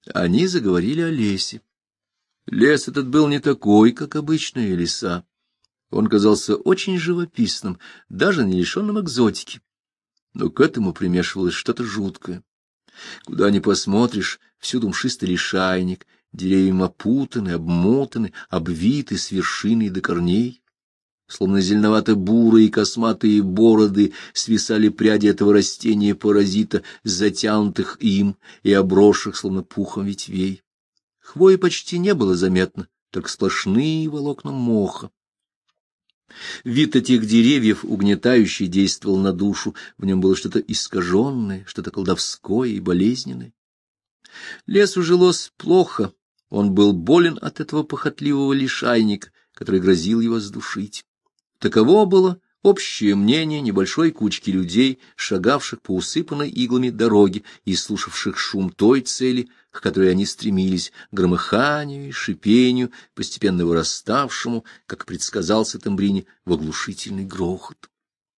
Они заговорили о лесе. Лес этот был не такой, как обычные леса. Он казался очень живописным, даже не лишенным экзотики. Но к этому примешивалось что-то жуткое. Куда ни посмотришь, всюду мшистый лишайник, деревья опутаны, обмотаны, обвиты с вершины до корней. Словно зеленовато-бурые косматые бороды свисали пряди этого растения-паразита, затянутых им и обросших, словно пухом ветвей. Хвои почти не было заметно, только сплошные волокна моха. Вид этих деревьев угнетающе действовал на душу, в нем было что-то искаженное, что-то колдовское и болезненное. Лесу жилось плохо, он был болен от этого похотливого лишайника, который грозил его сдушить. Таково было общее мнение небольшой кучки людей, шагавших по усыпанной иглами дороге и слушавших шум той цели, к которой они стремились, громыханию и шипению, постепенно выраставшему, как предсказал Сеттембрини, в оглушительный грохот.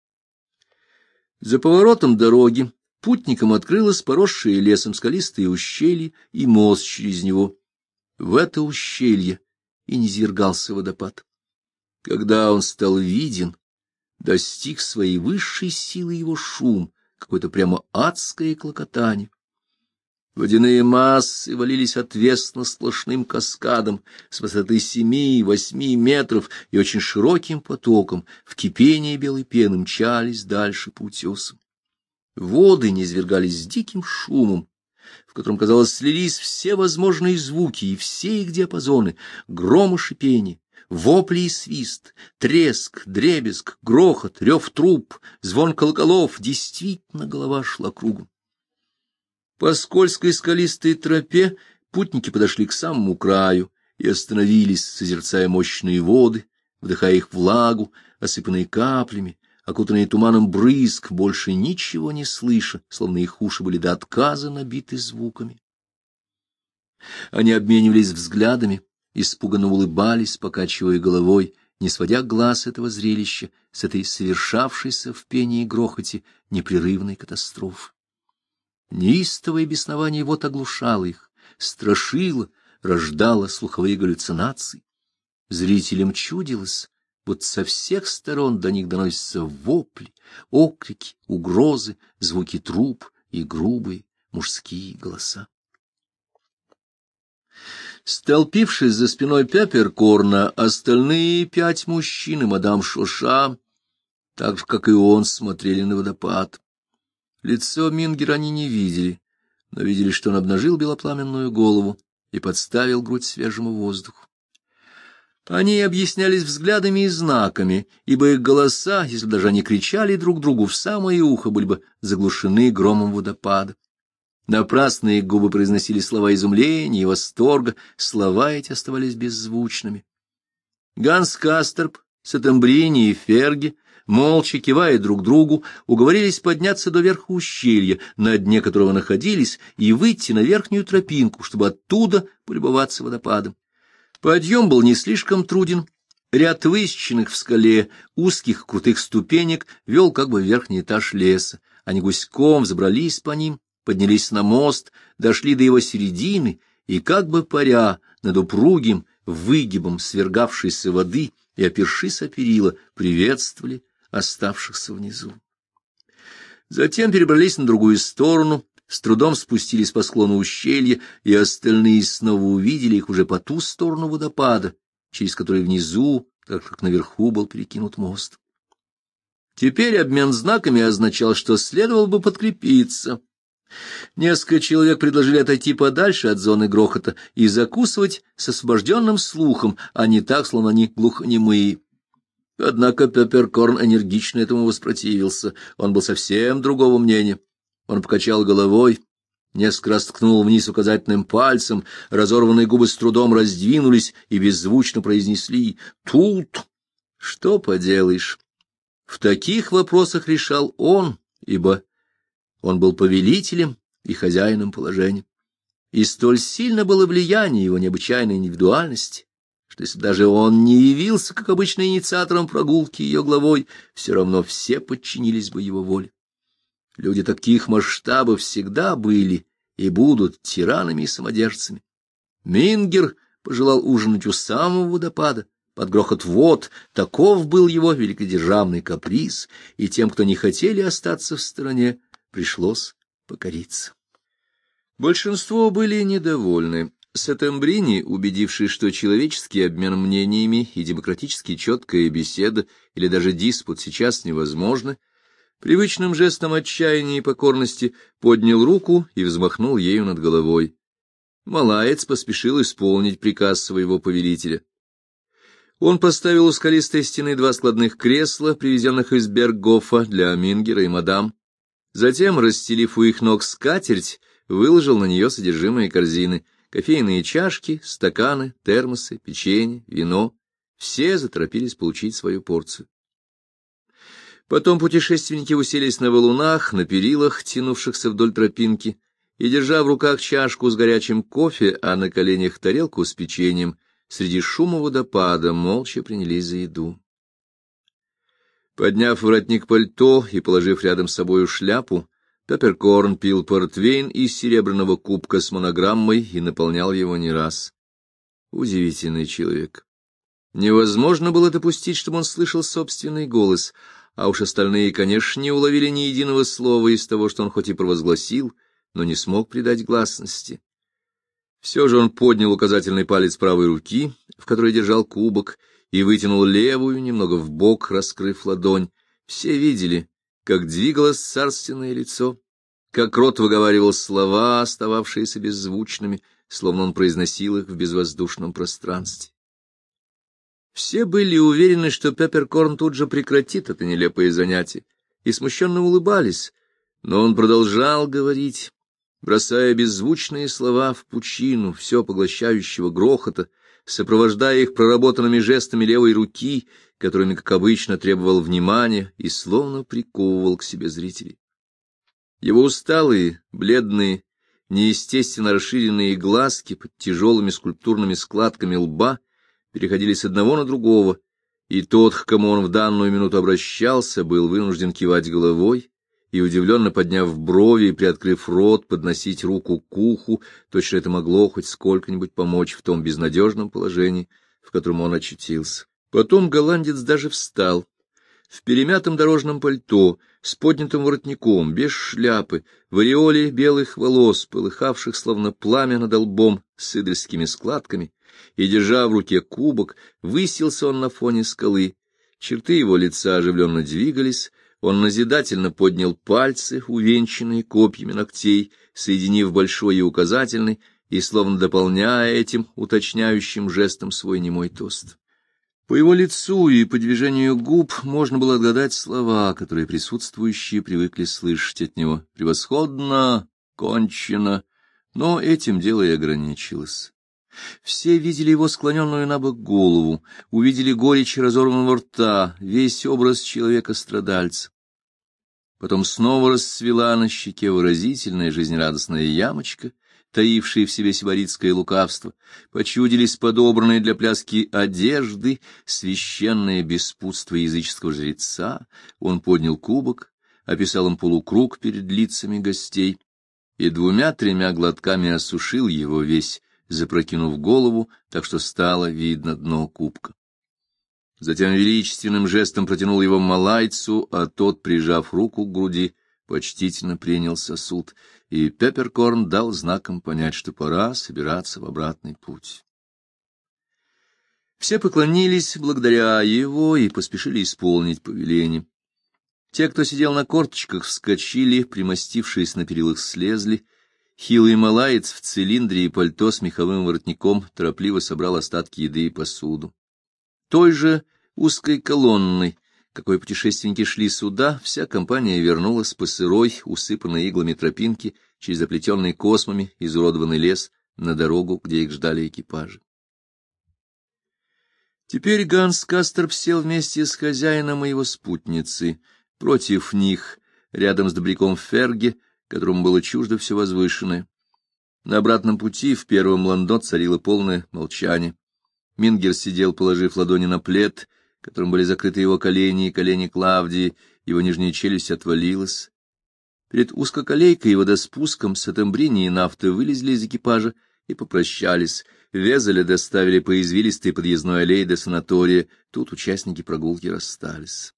За поворотом дороги путникам открылось поросшее лесом скалистое ущелье и мост через него. В это ущелье и низвергался водопад. Когда он стал виден, достиг своей высшей силы его шум, какое-то прямо адское клокотание. Водяные массы валились отвесно сплошным каскадом с высоты 7-8 метров и очень широким потоком в кипении белой пены мчались дальше по утесам. Воды низвергались с диким шумом, в котором, казалось, слились все возможные звуки и все их диапазоны, гром и шипение, вопли и свист, треск, дребезг, грохот, рев труб, звон колоколов. Действительно, голова шла кругом. По скользкой скалистой тропе путники подошли к самому краю и остановились, созерцая мощные воды, вдыхая их влагу, осыпанные каплями, окутанные туманом брызг, больше ничего не слыша, словно их уши были до отказа набиты звуками. Они обменивались взглядами, испуганно улыбались, покачивая головой, не сводя глаз этого зрелища с этой совершавшейся в пении и грохоте непрерывной катастрофы. Неистовое беснование вот оглушало их, страшило, рождало слуховые галлюцинации. Зрителям чудилось, вот со всех сторон до них доносятся вопли, окрики, угрозы, звуки труб и грубые мужские голоса. Столпившись за спиной Пепперкорна, остальные 5 мужчин и мадам Шоша, так же, как и он, смотрели на водопад. Лицо Мингера они не видели, но видели, что он обнажил белопламенную голову и подставил грудь свежему воздуху. Они объяснялись взглядами и знаками, ибо их голоса, если даже они кричали друг другу в самое ухо, были бы заглушены громом водопада. Напрасно их губы произносили слова изумления и восторга, слова эти оставались беззвучными. Ганс Касторп, Сеттембрини и Ферги, молча кивая друг другу, уговорились подняться до верха ущелья, на дне которого находились, и выйти на верхнюю тропинку, чтобы оттуда полюбоваться водопадом. Подъем был не слишком труден. Ряд высеченных в скале узких крутых ступенек вел как бы в верхний этаж леса. Они гуськом взобрались по ним, поднялись на мост, дошли до его середины и, как бы паря над упругим выгибом свергавшейся воды и, опершись о перила, приветствовали оставшихся внизу. Затем перебрались на другую сторону, с трудом спустились по склону ущелья, и остальные снова увидели их уже по ту сторону водопада, через который внизу, так как наверху, был перекинут мост. Теперь обмен знаками означал, что следовало бы подкрепиться. Несколько человек предложили отойти подальше от зоны грохота и закусывать с освобожденным слухом, а не так, словно они глухонемые. Однако Пепперкорн энергично этому воспротивился. Он был совсем другого мнения. Он покачал головой, несколько раз ткнул вниз указательным пальцем, разорванные губы с трудом раздвинулись и беззвучно произнесли «Тут!». Что поделаешь? В таких вопросах решал он, ибо он был повелителем и хозяином положения. И столь сильно было влияние его необычайной индивидуальности, что если даже он не явился, как обычно, инициатором прогулки ее главой, все равно все подчинились бы его воле. Люди таких масштабов всегда были и будут тиранами и самодержцами. Мингер пожелал ужинать у самого водопада, под грохот вод. Таков был его великодержавный каприз, и тем, кто не хотели остаться в стороне, пришлось покориться. Большинство были недовольны. Сеттембрини, убедившись, что человеческий обмен мнениями и демократически четкая беседа или даже диспут сейчас невозможны, привычным жестом отчаяния и покорности поднял руку и взмахнул ею над головой. Малаец поспешил исполнить приказ своего повелителя. Он поставил у скалистой стены 2 складных кресла, привезенных из Берггофа для Мингера и мадам. Затем, расстелив у их ног скатерть, выложил на нее содержимое корзины: кофейные чашки, стаканы, термосы, печенье, вино. Все заторопились получить свою порцию. Потом путешественники уселись на валунах, на перилах, тянувшихся вдоль тропинки, и, держа в руках чашку с горячим кофе, а на коленях тарелку с печеньем, среди шума водопада молча принялись за еду. Подняв воротник пальто и положив рядом с собою шляпу, Пепперкорн пил портвейн из серебряного кубка с монограммой и наполнял его не раз. Удивительный человек. Невозможно было допустить, чтобы он слышал собственный голос, а уж остальные, конечно, не уловили ни единого слова из того, что он хоть и провозгласил, но не смог придать гласности. Все же он поднял указательный палец правой руки, в которой держал кубок, и вытянул левую немного вбок, раскрыв ладонь. Все видели, как двигалось царственное лицо, как рот выговаривал слова, остававшиеся беззвучными, словно он произносил их в безвоздушном пространстве. Все были уверены, что Пепперкорн тут же прекратит это нелепое занятие, и смущенно улыбались, но он продолжал говорить, бросая беззвучные слова в пучину все поглощающего грохота, сопровождая их проработанными жестами левой руки, которыми, как обычно, требовал внимания и словно приковывал к себе зрителей. Его усталые, бледные, неестественно расширенные глазки под тяжелыми скульптурными складками лба переходили с одного на другого, и тот, к кому он в данную минуту обращался, был вынужден кивать головой и, удивленно подняв брови и приоткрыв рот, подносить руку к уху, точно это могло хоть сколько-нибудь помочь в том безнадежном положении, в котором он очутился. Потом голландец даже встал, в перемятом дорожном пальто, с поднятым воротником, без шляпы, в ореоле белых волос, полыхавших словно пламя над лбом с идольскими складками, и, держа в руке кубок, высился он на фоне скалы. Черты его лица оживленно двигались, он назидательно поднял пальцы, увенчанные копьями ногтей, соединив большой и указательный, и словно дополняя этим уточняющим жестом свой немой тост. По его лицу и по движению губ можно было отгадать слова, которые присутствующие привыкли слышать от него: «Превосходно», «кончено», но этим дело и ограничилось. Все видели его склоненную набок голову, увидели горечь разорванного рта, весь образ человека-страдальца. Потом снова расцвела на щеке выразительная жизнерадостная ямочка, таившие в себе сибаритское лукавство, почудились подобранные для пляски одежды, священное беспутство языческого жреца. Он поднял кубок, описал им полукруг перед лицами гостей и 2-3 глотками осушил его весь, запрокинув голову, так что стало видно дно кубка. Затем величественным жестом протянул его малайцу, а тот, прижав руку к груди, почтительно принял сосуд, и Пепперкорн дал знаком понять, что пора собираться в обратный путь. Все поклонились благодаря его и поспешили исполнить повеление. Те, кто сидел на корточках, вскочили, примостившись на перилах, слезли. Хилый малаец в цилиндре и пальто с меховым воротником торопливо собрал остатки еды и посуду. Той же узкой колонной, какой путешественники шли сюда, вся компания вернулась по сырой, усыпанной иглами тропинке через оплетенный космами изуродованный лес на дорогу, где их ждали экипажи. Теперь Ганс Касторп сел вместе с хозяином и его спутницей. Против них, рядом с добряком Ферге, которому было чуждо все возвышенное. На обратном пути в первом ландо царило полное молчание. Мингер сидел, положив ладони на плед, которым были закрыты его колени и колени Клавдии, его нижняя челюсть отвалилась. Перед узкоколейкой и водоспуском Сеттембрини и Нафта вылезли из экипажа и попрощались. Везеля доставили по извилистой подъездной аллее до санатория. Тут участники прогулки расстались.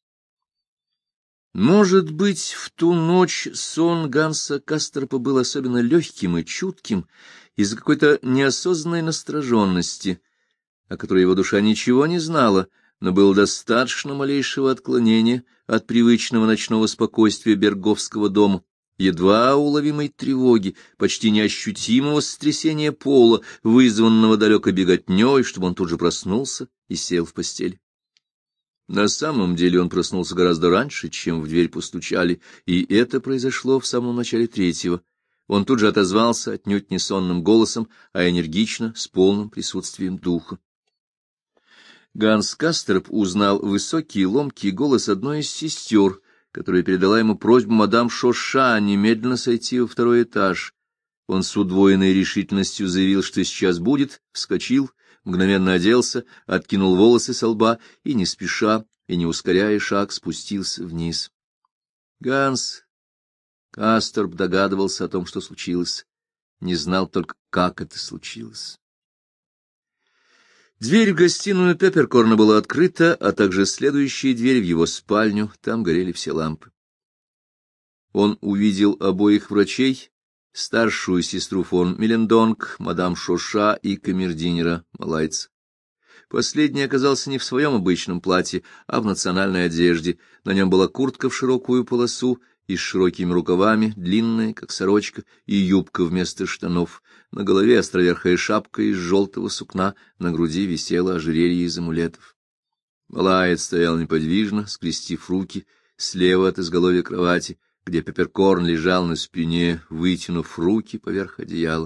Может быть, в ту ночь сон Ганса Касторпа был особенно легким и чутким из-за какой-то неосознанной настороженности, о которой его душа ничего не знала, но было достаточно малейшего отклонения от привычного ночного спокойствия Берговского дома, едва уловимой тревоги, почти неощутимого сотрясения пола, вызванного далеко беготней, чтобы он тут же проснулся и сел в постель. На самом деле он проснулся гораздо раньше, чем в дверь постучали, и это произошло в самом начале третьего. Он тут же отозвался отнюдь не сонным голосом, а энергично, с полным присутствием духа. Ганс Касторп узнал высокий ломкий голос одной из сестер, которая передала ему просьбу мадам Шоша немедленно сойти во второй этаж. Он с удвоенной решительностью заявил, что сейчас будет, вскочил, мгновенно оделся, откинул волосы со лба и, не спеша и не ускоряя шаг, спустился вниз. Ганс Касторп догадывался о том, что случилось, не знал только, как это случилось. Дверь в гостиную Пепперкорна была открыта, а также следующая дверь в его спальню, там горели все лампы. Он увидел обоих врачей, старшую сестру фон Миллендонг, мадам Шоша и камердинера Малайца. Последний оказался не в своем обычном платье, а в национальной одежде. На нем была куртка в широкую полосу и с широкими рукавами, длинная, как сорочка, и юбка вместо штанов. На голове островерхая шапка из желтого сукна, на груди висело ожерелье из амулетов. Малаец стоял неподвижно, скрестив руки, слева от изголовья кровати, где Пепперкорн лежал на спине, вытянув руки поверх одеяла.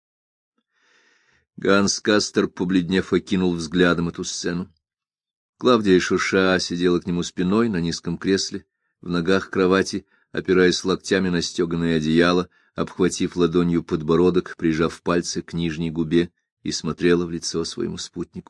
Ганс Касторп, побледнев, окинул взглядом эту сцену. Клавдия Шоша сидела к нему спиной на низком кресле, в ногах кровати, опираясь локтями на стеганое одеяло, обхватив ладонью подбородок, прижав пальцы к нижней губе, и смотрела в лицо своему спутнику.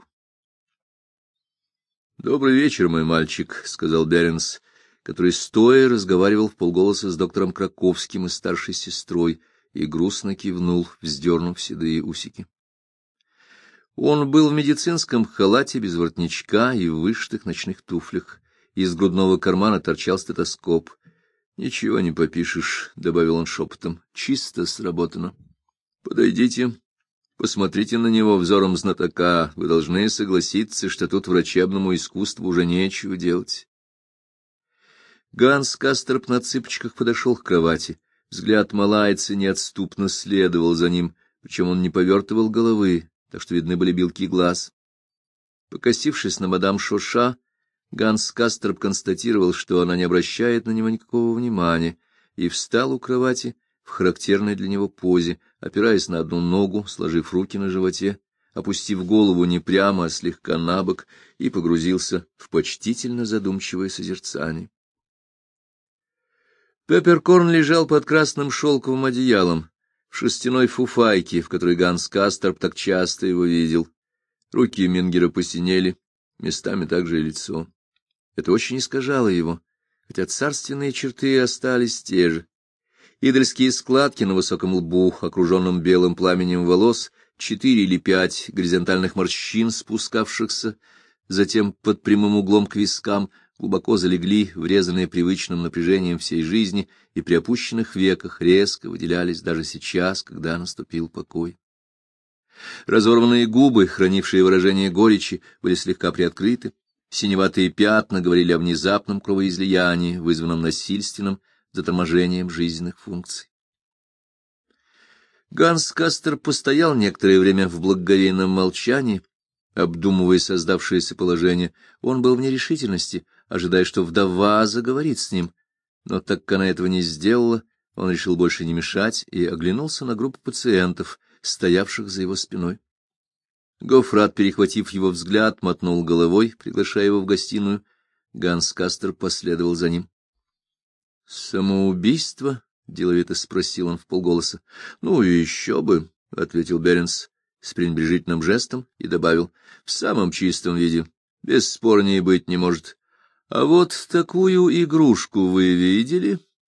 — Добрый вечер, мой мальчик, — сказал Беренс, который стоя разговаривал вполголоса с доктором Краковским и старшей сестрой, и грустно кивнул, вздернув седые усики. Он был в медицинском халате без воротничка и в вышитых ночных туфлях. Из грудного кармана торчал стетоскоп. — Ничего не попишешь, — добавил он шепотом, — чисто сработано. — Подойдите, посмотрите на него взором знатока. Вы должны согласиться, что тут врачебному искусству уже нечего делать. Ганс Касторп на цыпочках подошел к кровати. Взгляд малайца неотступно следовал за ним, причем он не повертывал головы, так что видны были белки глаз. Покосившись на мадам Шоша, Ганс Касторп констатировал, что она не обращает на него никакого внимания, и встал у кровати в характерной для него позе, опираясь на одну ногу, сложив руки на животе, опустив голову не прямо, а слегка набок, и погрузился в почтительно задумчивое созерцание. Пепперкорн лежал под красным шелковым одеялом, в шерстяной фуфайке, в которой Ганс Касторп так часто его видел. Руки Мингера посинели, местами также и лицо. Это очень искажало его, хотя царственные черты остались те же. Идольские складки на высоком лбу, окруженном белым пламенем волос, 4 или 5 горизонтальных морщин, спускавшихся затем под прямым углом к вискам, глубоко залегли, врезанные привычным напряжением всей жизни, и при опущенных веках резко выделялись даже сейчас, когда наступил покой. Разорванные губы, хранившие выражение горечи, были слегка приоткрыты, синеватые пятна говорили о внезапном кровоизлиянии, вызванном насильственным заторможением жизненных функций. Ганс Касторп постоял некоторое время в благоговейном молчании, обдумывая создавшееся положение. Он был в нерешительности, ожидая, что вдова заговорит с ним, но так как она этого не сделала, он решил больше не мешать и оглянулся на группу пациентов, стоявших за его спиной. Гоффрат, перехватив его взгляд, мотнул головой, приглашая его в гостиную. Ганс Касторп последовал за ним. — Самоубийство? — деловито спросил он вполголоса. — Ну и еще бы, — ответил Беренс с пренебрежительным жестом и добавил, — в самом чистом виде, бесспорнее быть не может. — А вот такую игрушку вы видели?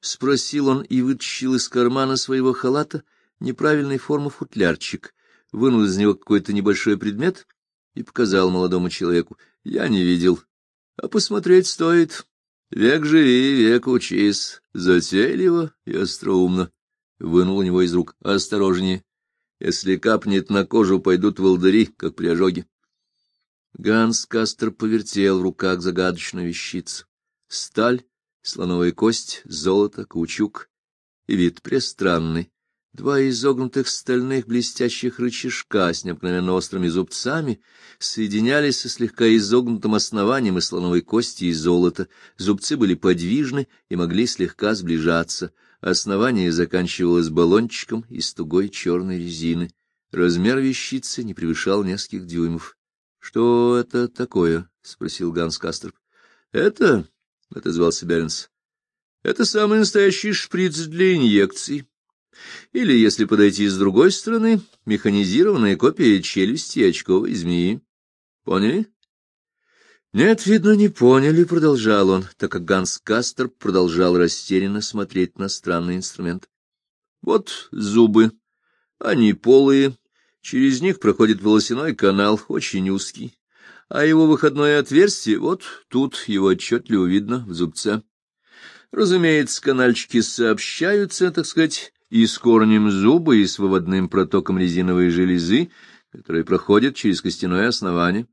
спросил он и вытащил из кармана своего халата неправильной формы футлярчик, вынул из него какой-то небольшой предмет и показал молодому человеку. Я не видел, а посмотреть стоит. Век живи, век учись, затейливо и остроумно. Вынул у него из рук. Осторожнее, если капнет на кожу, пойдут волдыри, как при ожоге. Ганс Касторп повертел в руках загадочную вещицу. Сталь, слоновая кость, золото, каучук и вид престранный. Два изогнутых стальных блестящих рычажка с необыкновенно острыми зубцами соединялись со слегка изогнутым основанием из слоновой кости и золота. Зубцы были подвижны и могли слегка сближаться. Основание заканчивалось баллончиком из тугой черной резины. Размер вещицы не превышал нескольких дюймов. — Что это такое? — спросил Ганс Касторп. — Это, — отозвался Бернс, — это самый настоящий шприц для инъекций. Или, если подойти с другой стороны, механизированная копия челюсти очковой змеи. Поняли? Нет, видно, не поняли, — продолжал он, так как Ганс Касторп продолжал растерянно смотреть на странный инструмент. Вот зубы. Они полые, через них проходит волосяной канал, очень узкий, а его выходное отверстие вот тут, его отчетливо видно в зубце. Разумеется, канальчики сообщаются, так сказать, и с корнем зуба, и с выводным протоком резиновой железы, которые проходят через костяное основание.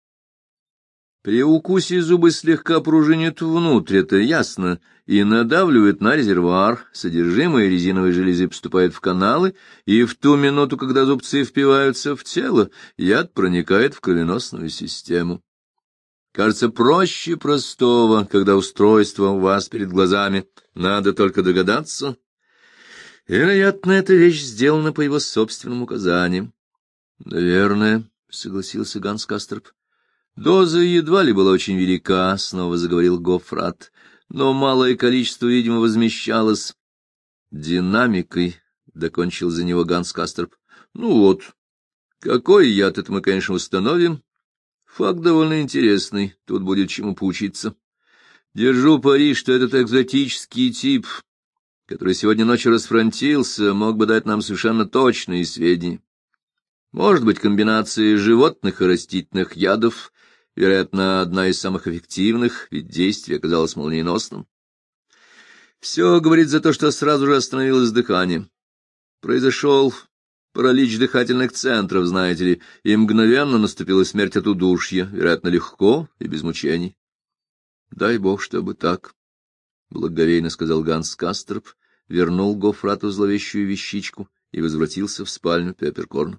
При укусе зубы слегка пружинят внутрь, это ясно, и надавливают на резервуар. Содержимое резиновой железы поступает в каналы, и в ту минуту, когда зубцы впиваются в тело, яд проникает в кровеносную систему. Кажется, проще простого, когда устройство у вас перед глазами. Надо только догадаться. Вероятно, эта вещь сделана по его собственным указаниям. — Наверное, — согласился Ганс Касторп. — Доза едва ли была очень велика, — снова заговорил Гоффрат, — но малое количество, видимо, возмещалось динамикой, — докончил за него Ганс Касторп. — Ну вот, какой яд, это мы, конечно, установим. Факт довольно интересный, тут будет чему поучиться. Держу пари, что этот экзотический тип, который сегодня ночью расфронтился, мог бы дать нам совершенно точные сведения. Может быть, комбинация животных и растительных ядов, вероятно, одна из самых эффективных, ведь действие оказалось молниеносным. Все говорит за то, что сразу же остановилось дыхание. Произошел паралич дыхательных центров, знаете ли, и мгновенно наступила смерть от удушья, вероятно, легко и без мучений. — Дай бог, чтобы так, — благоговейно сказал Ганс Касторп, вернул Гоффрату зловещую вещичку и возвратился в спальню Пепперкорна.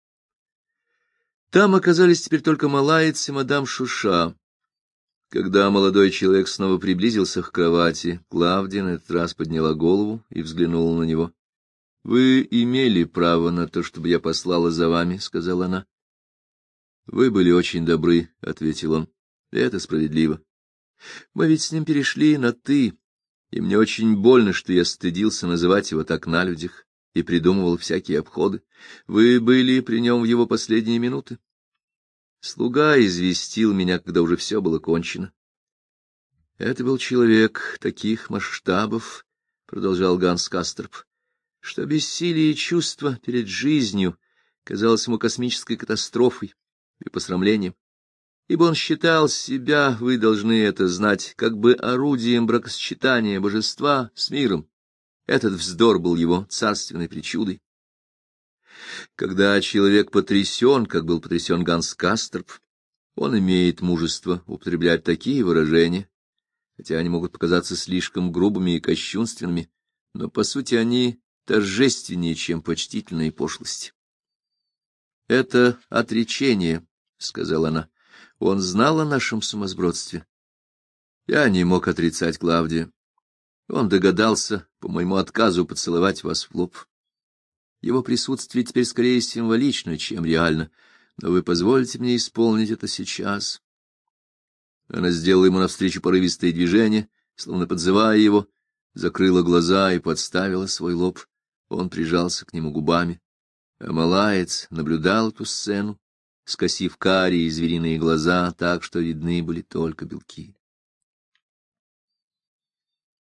Там оказались теперь только Малаец и мадам Шуша. Когда молодой человек снова приблизился к кровати, Клавдия на этот раз подняла голову и взглянула на него. — Вы имели право на то, чтобы я послала за вами, — сказала она. — Вы были очень добры, — ответил он. — Это справедливо. Мы ведь с ним перешли на «ты», и мне очень больно, что я стыдился называть его так на людях и придумывал всякие обходы. Вы были при нем в его последние минуты. Слуга известил меня, когда уже все было кончено. Это был человек таких масштабов, — продолжал Ганс Касторп, — что бессилие чувства перед жизнью казалось ему космической катастрофой и посрамлением. Ибо он считал себя, вы должны это знать, как бы орудием бракосочетания божества с миром. Этот вздор был его царственной причудой. Когда человек потрясен, как был потрясен Ганс Касторп, он имеет мужество употреблять такие выражения, хотя они могут показаться слишком грубыми и кощунственными, но, по сути, они торжественнее, чем почтительные пошлости. — Это отречение, — сказала она. Он знал о нашем сумасбродстве. Я не мог отрицать Клавдия. Он догадался, по моему отказу, поцеловать вас в лоб. Его присутствие теперь скорее символично, чем реально, но вы позволите мне исполнить это сейчас. Она сделала ему навстречу порывистое движение, словно подзывая его, закрыла глаза и подставила свой лоб. Он прижался к нему губами, а Малаец наблюдал эту сцену, скосив карие звериные глаза так, что видны были только белки.